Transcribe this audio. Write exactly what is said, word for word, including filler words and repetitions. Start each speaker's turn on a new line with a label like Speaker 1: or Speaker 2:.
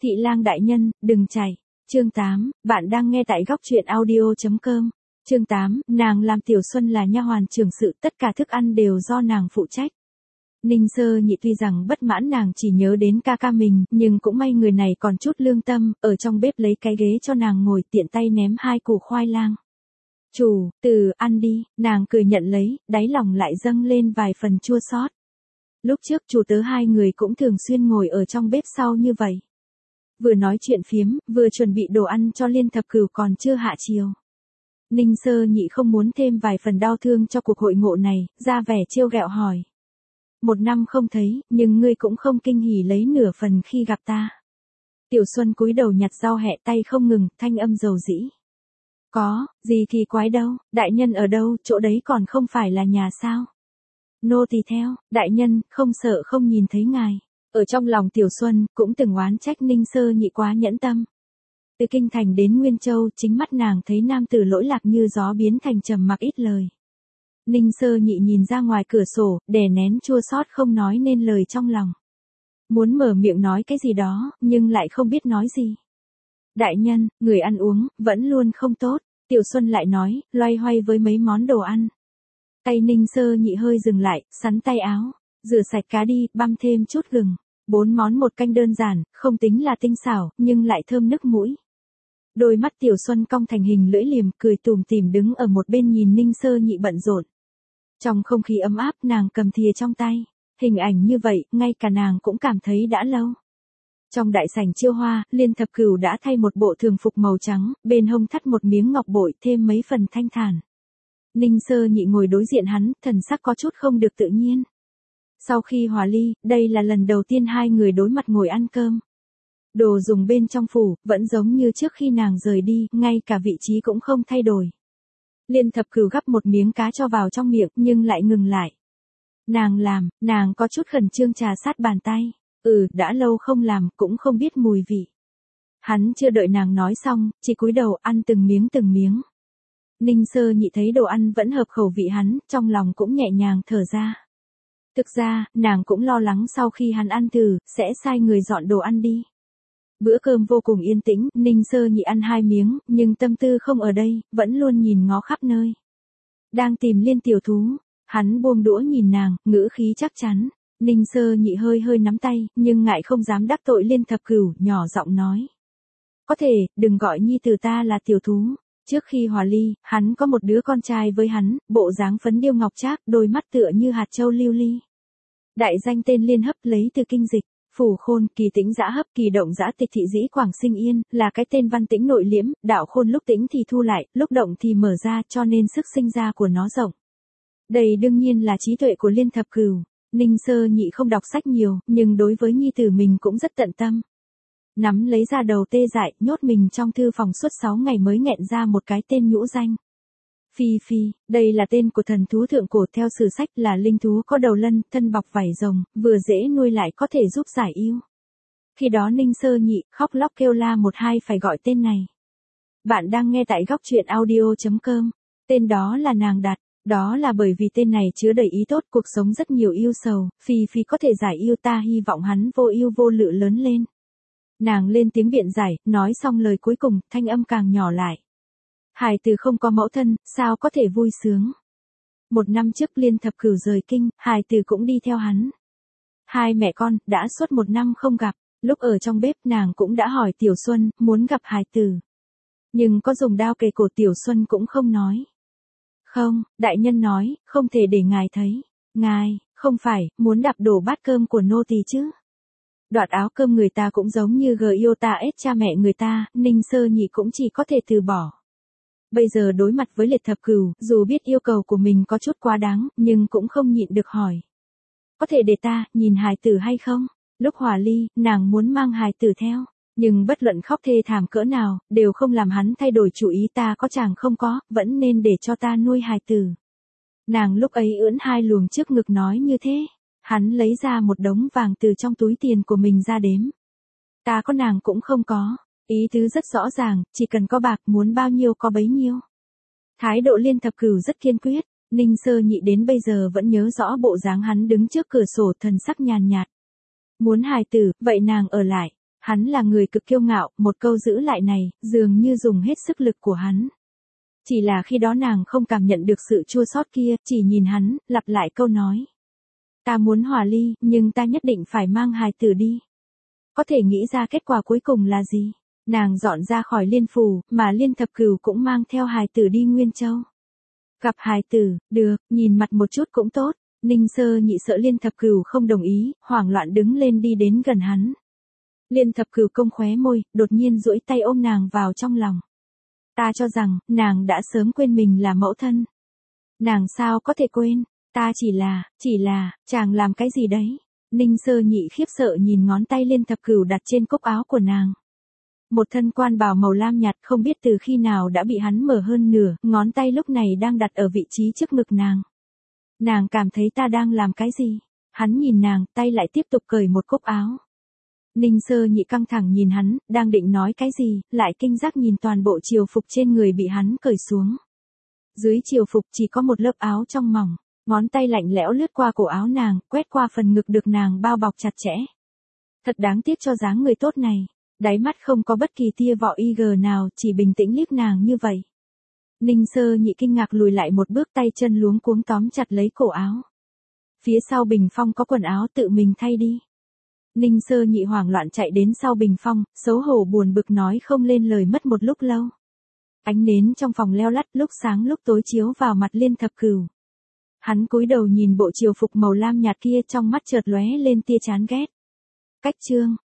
Speaker 1: Thị lang đại nhân, đừng chạy. Chương tám, bạn đang nghe tại góc truyện audio chấm com. Chương tám, nàng làm Tiểu Xuân là nha hoàn trưởng sự, tất cả thức ăn đều do nàng phụ trách. Ninh Sơ Nhị tuy rằng bất mãn nàng chỉ nhớ đến ca ca mình, nhưng cũng may người này còn chút lương tâm, ở trong bếp lấy cái ghế cho nàng ngồi, tiện tay ném hai củ khoai lang. Chủ, từ, ăn đi, nàng cười nhận lấy, đáy lòng lại dâng lên vài phần chua xót. Lúc trước chủ tớ hai người cũng thường xuyên ngồi ở trong bếp sau như vậy. Vừa nói chuyện phiếm, vừa chuẩn bị đồ ăn cho Liên Thập Cửu còn chưa hạ chiều. Ninh Sơ Nhị không muốn thêm vài phần đau thương cho cuộc hội ngộ này, ra vẻ trêu ghẹo hỏi. Một năm không thấy, nhưng ngươi cũng không kinh hỉ lấy nửa phần khi gặp ta. Tiểu Xuân cúi đầu nhặt rau hẹ, tay không ngừng, thanh âm dầu dĩ. Có, gì kỳ quái đâu, đại nhân ở đâu, chỗ đấy còn không phải là nhà sao? Nô tỳ theo, đại nhân, không sợ không nhìn thấy ngài. Ở trong lòng Tiểu Xuân, cũng từng oán trách Ninh Sơ Nhị quá nhẫn tâm. Từ Kinh Thành đến Nguyên Châu, chính mắt nàng thấy nam tử lỗi lạc như gió biến thành trầm mặc ít lời. Ninh Sơ Nhị nhìn ra ngoài cửa sổ, đè nén chua xót không nói nên lời trong lòng. Muốn mở miệng nói cái gì đó, nhưng lại không biết nói gì. Đại nhân, người ăn uống, vẫn luôn không tốt. Tiểu Xuân lại nói, loay hoay với mấy món đồ ăn. Tay Ninh Sơ Nhị hơi dừng lại, sắn tay áo. Rửa sạch cá đi, băm thêm chút gừng. Bốn món một canh đơn giản, không tính là tinh xảo, nhưng lại thơm nức mũi. Đôi mắt Tiểu Xuân cong thành hình lưỡi liềm, cười tủm tỉm đứng ở một bên nhìn Ninh Sơ Nhị bận rộn. Trong không khí ấm áp, nàng cầm thìa trong tay. Hình ảnh như vậy, ngay cả nàng cũng cảm thấy đã lâu. Trong đại sảnh chiêu hoa, Liên Thập Cửu đã thay một bộ thường phục màu trắng, bên hông thắt một miếng ngọc bội, thêm mấy phần thanh thản. Ninh Sơ Nhị ngồi đối diện hắn, thần sắc có chút không được tự nhiên. Sau khi hòa ly, đây là lần đầu tiên hai người đối mặt ngồi ăn cơm. Đồ dùng bên trong phủ, vẫn giống như trước khi nàng rời đi, ngay cả vị trí cũng không thay đổi. Liên Thập Cửu gắp một miếng cá cho vào trong miệng, nhưng lại ngừng lại. Nàng làm, nàng có chút khẩn trương trà sát bàn tay. Ừ, đã lâu không làm, cũng không biết mùi vị. Hắn chưa đợi nàng nói xong, chỉ cúi đầu ăn từng miếng từng miếng. Ninh Sơ Nhị thấy đồ ăn vẫn hợp khẩu vị hắn, trong lòng cũng nhẹ nhàng thở ra. Thực ra, nàng cũng lo lắng sau khi hắn ăn thử, sẽ sai người dọn đồ ăn đi. Bữa cơm vô cùng yên tĩnh, Ninh Sơ Nhị ăn hai miếng, nhưng tâm tư không ở đây, vẫn luôn nhìn ngó khắp nơi. Đang tìm Liên tiểu thú, hắn buông đũa nhìn nàng, ngữ khí chắc chắn. Ninh Sơ Nhị hơi hơi nắm tay, nhưng ngại không dám đắc tội Liên Thập Cửu, nhỏ giọng nói. Có thể, đừng gọi nhi tử ta là tiểu thú. Trước khi hòa ly, hắn có một đứa con trai với hắn, bộ dáng phấn điêu ngọc trác, đôi mắt tựa như hạt châu lưu ly. Đại danh tên Liên Hấp lấy từ kinh dịch, Phủ Khôn, Kỳ Tĩnh Dã Hấp, Kỳ Động Dã Tịch Thị Dĩ Quảng Sinh Yên, là cái tên văn tĩnh nội liễm, đạo khôn lúc tĩnh thì thu lại, lúc động thì mở ra, cho nên sức sinh ra của nó rộng. Đây đương nhiên là trí tuệ của Liên Thập Cửu. Ninh Sơ Nhị không đọc sách nhiều, nhưng đối với nhi tử mình cũng rất tận tâm. Nắm lấy ra đầu tê dại, nhốt mình trong thư phòng suốt sáu ngày mới nghẹn ra một cái tên nhũ danh. Phi Phi, đây là tên của thần thú thượng cổ theo sử sách, là linh thú có đầu lân, thân bọc vảy rồng, vừa dễ nuôi lại có thể giúp giải yêu. Khi đó Ninh Sơ Nhị khóc lóc kêu la một hai phải gọi tên này. Bạn đang nghe tại góc truyện audio chấm com. Tên đó là nàng đặt. Đó là bởi vì tên này chứa đầy ý tốt, cuộc sống rất nhiều yêu sầu, Phi Phi có thể giải yêu, ta hy vọng hắn vô yêu vô lự lớn lên. Nàng lên tiếng biện giải, nói xong lời cuối cùng, thanh âm càng nhỏ lại. Hài tử không có mẫu thân, sao có thể vui sướng. Một năm trước Liên Thập Cửu rời kinh, hài tử cũng đi theo hắn. Hai mẹ con, đã suốt một năm không gặp, lúc ở trong bếp nàng cũng đã hỏi Tiểu Xuân, muốn gặp hài tử. Nhưng có dùng đao kề cổ Tiểu Xuân cũng không nói. Không, đại nhân nói, không thể để ngài thấy. Ngài, không phải, muốn đạp đổ bát cơm của nô tỳ chứ. Đoạt áo cơm người ta cũng giống như gờ yêu ta ép cha mẹ người ta, Ninh Sơ Nhị cũng chỉ có thể từ bỏ. Bây giờ đối mặt với Liệt Thập Cửu, dù biết yêu cầu của mình có chút quá đáng, nhưng cũng không nhịn được hỏi. Có thể để ta, nhìn hài tử hay không? Lúc hòa ly, nàng muốn mang hài tử theo. Nhưng bất luận khóc thê thảm cỡ nào, đều không làm hắn thay đổi chủ ý, ta có chàng không có, vẫn nên để cho ta nuôi hài tử. Nàng lúc ấy ưỡn hai luồng trước ngực nói như thế. Hắn lấy ra một đống vàng từ trong túi tiền của mình ra đếm. Ta có nàng cũng không có. Ý tứ rất rõ ràng, chỉ cần có bạc muốn bao nhiêu có bấy nhiêu. Thái độ Liên Thập Cửu rất kiên quyết. Ninh Sơ Nhị đến bây giờ vẫn nhớ rõ bộ dáng hắn đứng trước cửa sổ, thần sắc nhàn nhạt. Muốn hài tử, vậy nàng ở lại. Hắn là người cực kiêu ngạo, một câu giữ lại này, dường như dùng hết sức lực của hắn. Chỉ là khi đó nàng không cảm nhận được sự chua xót kia, chỉ nhìn hắn, lặp lại câu nói. Ta muốn hòa ly, nhưng ta nhất định phải mang hài tử đi. Có thể nghĩ ra kết quả cuối cùng là gì? Nàng dọn ra khỏi Liên Phủ, mà Liên Thập Cửu cũng mang theo hài tử đi Nguyên Châu. Gặp hài tử, được, nhìn mặt một chút cũng tốt. Ninh Sơ Nhị sợ Liên Thập Cửu không đồng ý, hoảng loạn đứng lên đi đến gần hắn. Liên Thập Cửu cong khóe môi, đột nhiên duỗi tay ôm nàng vào trong lòng. Ta cho rằng, nàng đã sớm quên mình là mẫu thân. Nàng sao có thể quên, ta chỉ là, chỉ là, chàng làm cái gì đấy? Ninh Sơ Nhị khiếp sợ nhìn ngón tay Liên Thập Cửu đặt trên cúc áo của nàng. Một thân quan bào màu lam nhạt không biết từ khi nào đã bị hắn mở hơn nửa, ngón tay lúc này đang đặt ở vị trí trước ngực nàng. Nàng cảm thấy ta đang làm cái gì? Hắn nhìn nàng, tay lại tiếp tục cởi một cúc áo. Ninh Sơ Nhị căng thẳng nhìn hắn, đang định nói cái gì, lại kinh giác nhìn toàn bộ triều phục trên người bị hắn cởi xuống. Dưới triều phục chỉ có một lớp áo trong mỏng, ngón tay lạnh lẽo lướt qua cổ áo nàng, quét qua phần ngực được nàng bao bọc chặt chẽ. Thật đáng tiếc cho dáng người tốt này, đáy mắt không có bất kỳ tia vọ y gờ nào, chỉ bình tĩnh liếc nàng như vậy. Ninh Sơ Nhị kinh ngạc lùi lại một bước, tay chân luống cuống tóm chặt lấy cổ áo. Phía sau bình phong có quần áo, tự mình thay đi. Ninh Sơ Nhị hoảng loạn chạy đến sau bình phong, xấu hổ buồn bực nói không lên lời mất một lúc lâu. Ánh nến trong phòng leo lắt, lúc sáng lúc tối chiếu vào mặt Liên Thập Cửu. Hắn cúi đầu nhìn bộ triều phục màu lam nhạt kia, trong mắt chợt lóe lên tia chán ghét. Cách chương,